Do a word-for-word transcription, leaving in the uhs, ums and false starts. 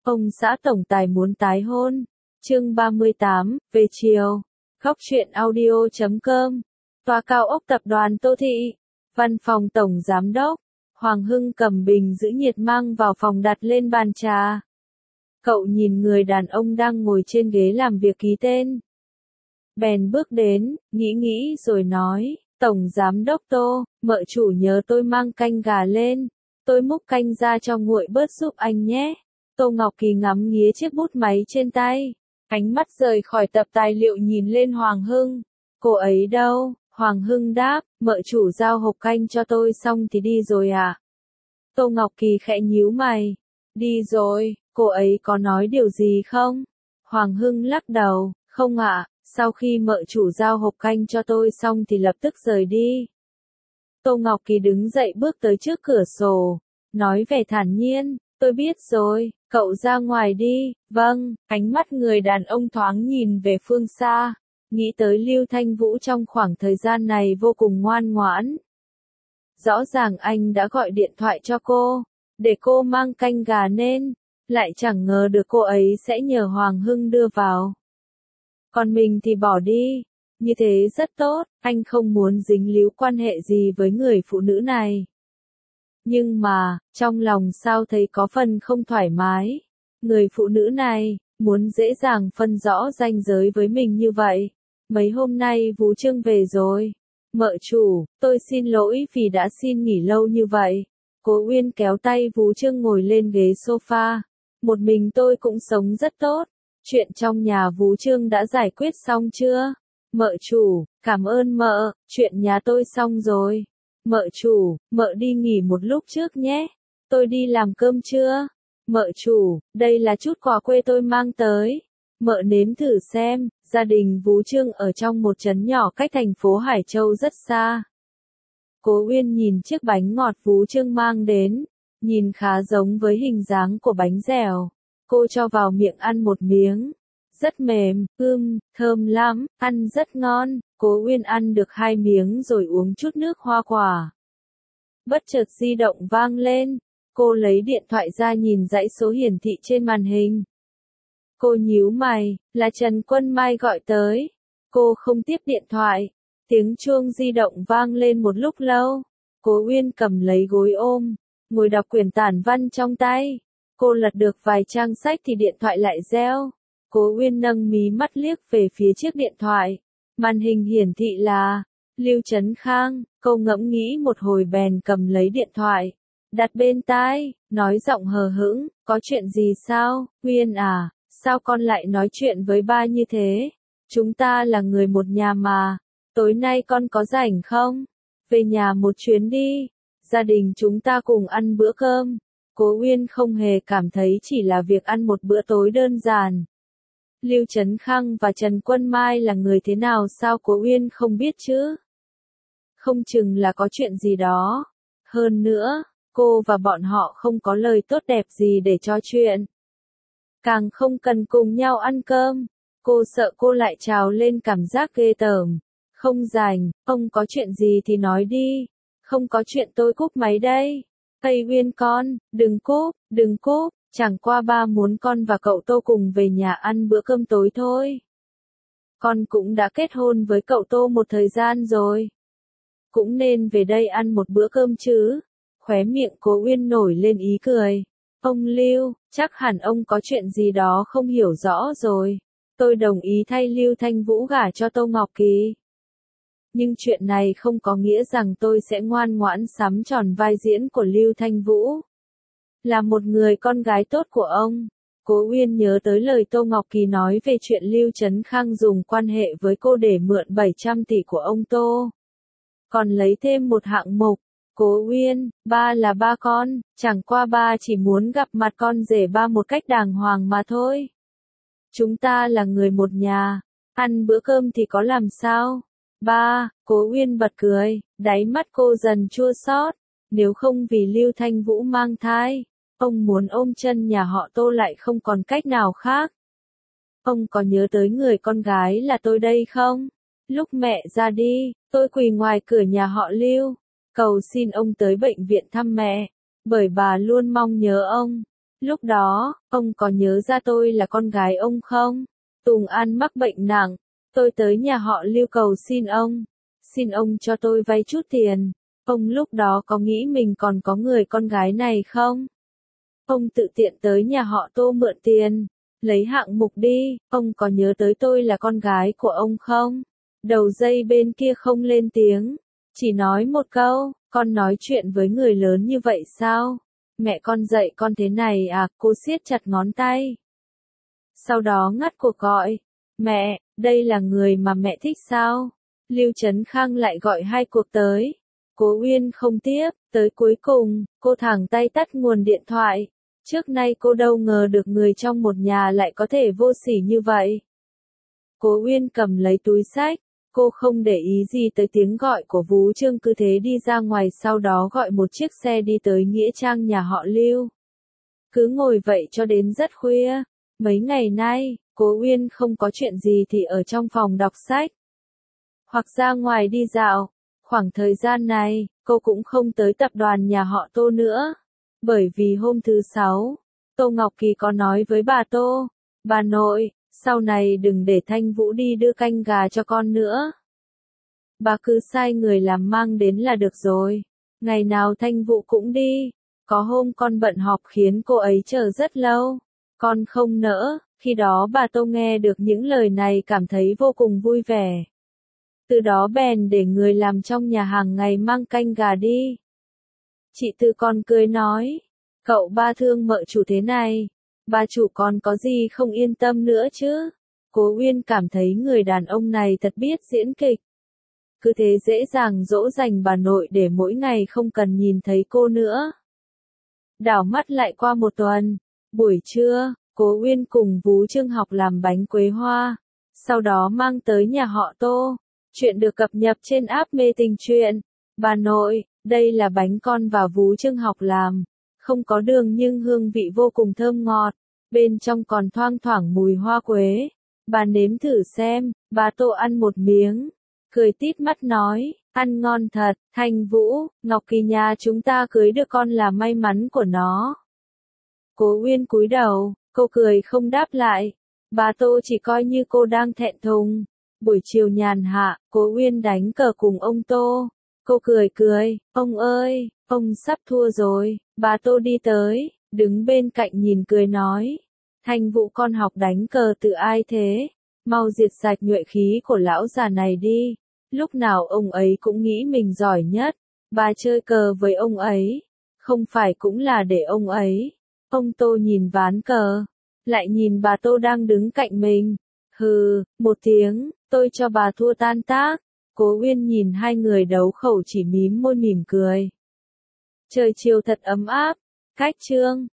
Ông xã tổng tài muốn tái hôn. Chương ba mươi tám, về chiều. Góc truyện audio chấm com. Tòa cao ốc tập đoàn Tô Thị. Văn phòng tổng giám đốc. Hoàng Hưng cầm bình giữ nhiệt mang vào phòng đặt lên bàn trà. Cậu nhìn người đàn ông đang ngồi trên ghế làm việc ký tên. Bèn bước đến, nghĩ nghĩ rồi nói, Tổng Giám đốc Tô, mợ chủ nhớ tôi mang canh gà lên. Tôi múc canh ra cho nguội bớt giúp anh nhé. Tô Ngọc Kỳ ngắm nghía chiếc bút máy trên tay. Ánh mắt rời khỏi tập tài liệu nhìn lên Hoàng Hưng. Cô ấy đâu? Hoàng Hưng đáp, mợ chủ giao hộp canh cho tôi xong thì đi rồi à? Tô Ngọc Kỳ khẽ nhíu mày. Đi rồi, cô ấy có nói điều gì không? Hoàng Hưng lắc đầu, không ạ, sau khi mợ chủ giao hộp canh cho tôi xong thì lập tức rời đi. Tô Ngọc Kỳ đứng dậy bước tới trước cửa sổ, nói vẻ thản nhiên, tôi biết rồi, cậu ra ngoài đi. Vâng, ánh mắt người đàn ông thoáng nhìn về phương xa, nghĩ tới Lưu Thanh Vũ trong khoảng thời gian này vô cùng ngoan ngoãn. Rõ ràng anh đã gọi điện thoại cho cô, để cô mang canh gà nên, lại chẳng ngờ được cô ấy sẽ nhờ Hoàng Hưng đưa vào. Còn mình thì bỏ đi, như thế rất tốt, anh không muốn dính líu quan hệ gì với người phụ nữ này. Nhưng mà, trong lòng sao thấy có phần không thoải mái. Người phụ nữ này, muốn dễ dàng phân rõ ranh giới với mình như vậy. Mấy hôm nay Vũ Trương về rồi. Mợ chủ, tôi xin lỗi vì đã xin nghỉ lâu như vậy. Cố Uyên kéo tay Vũ Trương ngồi lên ghế sofa. Một mình tôi cũng sống rất tốt. Chuyện trong nhà Vũ Trương đã giải quyết xong chưa? Mợ chủ, cảm ơn mợ, chuyện nhà tôi xong rồi. Mợ chủ, mợ đi nghỉ một lúc trước nhé. Tôi đi làm cơm chưa? Mợ chủ, đây là chút quà quê tôi mang tới. Mợ nếm thử xem, gia đình Vũ Trương ở trong một trấn nhỏ cách thành phố Hải Châu rất xa. Cố Uyên nhìn chiếc bánh ngọt Vũ Trương mang đến, nhìn khá giống với hình dáng của bánh dẻo. Cô cho vào miệng ăn một miếng. Rất mềm, ưm, thơm lắm, ăn rất ngon. Cố Uyên ăn được hai miếng rồi uống chút nước hoa quả. Bất chợt di động vang lên. Cô lấy điện thoại ra nhìn dãy số hiển thị trên màn hình. Cô nhíu mày, là Trần Quân Mai gọi tới. Cô không tiếp điện thoại. Tiếng chuông di động vang lên một lúc lâu. Cố Uyên cầm lấy gối ôm, ngồi đọc quyển tản văn trong tay. Cô lật được vài trang sách thì điện thoại lại reo. Cố Uyên nâng mí mắt liếc về phía chiếc điện thoại. Màn hình hiển thị là Lưu Trấn Khang. Cô ngẫm nghĩ một hồi bèn cầm lấy điện thoại, đặt bên tai, nói giọng hờ hững, có chuyện gì sao? Uyên à, sao con lại nói chuyện với ba như thế? Chúng ta là người một nhà mà. Tối nay con có rảnh không? Về nhà một chuyến đi. Gia đình chúng ta cùng ăn bữa cơm. Cố Uyên không hề cảm thấy chỉ là việc ăn một bữa tối đơn giản. Lưu Trấn Khang và Trần Quân Mai là người thế nào sao Cố Uyên không biết chứ? Không chừng là có chuyện gì đó. Hơn nữa, cô và bọn họ không có lời tốt đẹp gì để trò chuyện. Càng không cần cùng nhau ăn cơm. Cô sợ cô lại trào lên cảm giác ghê tởm. Không rảnh, ông có chuyện gì thì nói đi. Không có chuyện tôi cúp máy đây. Tây Uyên con, đừng cúp, đừng cúp, chẳng qua ba muốn con và cậu Tô cùng về nhà ăn bữa cơm tối thôi. Con cũng đã kết hôn với cậu Tô một thời gian rồi. Cũng nên về đây ăn một bữa cơm chứ. Khóe miệng Cố Uyên nổi lên ý cười. Ông Lưu, chắc hẳn ông có chuyện gì đó không hiểu rõ rồi. Tôi đồng ý thay Lưu Thanh Vũ gả cho Tô Ngọc Kỳ. Nhưng chuyện này không có nghĩa rằng tôi sẽ ngoan ngoãn sắm tròn vai diễn của Lưu Thanh Vũ. Là một người con gái tốt của ông. Cố Uyên nhớ tới lời Tô Ngọc Kỳ nói về chuyện Lưu Trấn Khang dùng quan hệ với cô để mượn bảy trăm tỷ của ông Tô. Còn lấy thêm một hạng mục. Cố Uyên, ba là ba con, chẳng qua ba chỉ muốn gặp mặt con rể ba một cách đàng hoàng mà thôi. Chúng ta là người một nhà, ăn bữa cơm thì có làm sao? Ba, Cố Uyên bật cười, đáy mắt cô dần chua xót. Nếu không vì Lưu Thanh Vũ mang thai, ông muốn ôm chân nhà họ Tô lại không còn cách nào khác. Ông có nhớ tới người con gái là tôi đây không? Lúc mẹ ra đi, tôi quỳ ngoài cửa nhà họ Lưu, cầu xin ông tới bệnh viện thăm mẹ, bởi bà luôn mong nhớ ông. Lúc đó, ông có nhớ ra tôi là con gái ông không? Tùng An mắc bệnh nặng, tôi tới nhà họ Lưu cầu xin ông, xin ông cho tôi vay chút tiền. Ông lúc đó có nghĩ mình còn có người con gái này không? Ông tự tiện tới nhà họ Tô mượn tiền, lấy hạng mục đi, ông có nhớ tới tôi là con gái của ông không? Đầu dây bên kia không lên tiếng, chỉ nói một câu, con nói chuyện với người lớn như vậy sao? Mẹ con dạy con thế này à? Cô siết chặt ngón tay. Sau đó ngắt cuộc gọi. Mẹ, đây là người mà mẹ thích sao? Lưu Trấn Khang lại gọi hai cuộc tới. Cố Uyên không tiếp, tới cuối cùng, cô thẳng tay tắt nguồn điện thoại. Trước nay cô đâu ngờ được người trong một nhà lại có thể vô sỉ như vậy. Cố Uyên cầm lấy túi xách, cô không để ý gì tới tiếng gọi của Vú Trương, cứ thế đi ra ngoài, sau đó gọi một chiếc xe đi tới nghĩa trang nhà họ Lưu. Cứ ngồi vậy cho đến rất khuya. Mấy ngày nay, Cố Uyên không có chuyện gì thì ở trong phòng đọc sách, hoặc ra ngoài đi dạo. Khoảng thời gian này, cô cũng không tới tập đoàn nhà họ Tô nữa. Bởi vì hôm thứ sáu, Tô Ngọc Kỳ có nói với bà Tô, bà nội, sau này đừng để Thanh Vũ đi đưa canh gà cho con nữa. Bà cứ sai người làm mang đến là được rồi. Ngày nào Thanh Vũ cũng đi. Có hôm con bận họp khiến cô ấy chờ rất lâu. Con không nỡ. Khi đó bà Tô nghe được những lời này cảm thấy vô cùng vui vẻ. Từ đó bèn để người làm trong nhà hàng ngày mang canh gà đi. Chị Tư con cười nói, cậu ba thương mợ chủ thế này, bà chủ còn có gì không yên tâm nữa chứ? Cố Uyên cảm thấy người đàn ông này thật biết diễn kịch. Cứ thế dễ dàng dỗ dành bà nội để mỗi ngày không cần nhìn thấy cô nữa. Đảo mắt lại qua một tuần, buổi trưa, Cố Uyên cùng Vú Trương học làm bánh quế hoa, sau đó mang tới nhà họ Tô. Chuyện được cập nhật trên app Mê Tình Truyện. Bà nội, đây là bánh con và Vú Trương học làm, không có đường nhưng hương vị vô cùng thơm ngọt, bên trong còn thoang thoảng mùi hoa quế. Bà nếm thử xem. Bà Tô ăn một miếng, cười tít mắt nói, ăn ngon thật. Thanh Vũ, Ngọc Kỳ nhà chúng ta cưới được con là may mắn của nó. Cố Uyên cúi đầu, cô cười không đáp lại. Bà Tô chỉ coi như cô đang thẹn thùng. Buổi chiều nhàn hạ, Cố Uyên đánh cờ cùng ông Tô. Cô cười cười, ông ơi, ông sắp thua rồi. Bà Tô đi tới, đứng bên cạnh nhìn cười nói, Thanh Vũ con học đánh cờ từ ai thế? Mau diệt sạch nhuệ khí của lão già này đi. Lúc nào ông ấy cũng nghĩ mình giỏi nhất. Bà chơi cờ với ông ấy, không phải cũng là để ông ấy. Ông Tô nhìn ván cờ, lại nhìn bà Tô đang đứng cạnh mình. Hừ, một tiếng, tôi cho bà thua tan tác. Cố Uyên nhìn hai người đấu khẩu chỉ mím môi mỉm cười. Trời chiều thật ấm áp. Cách chương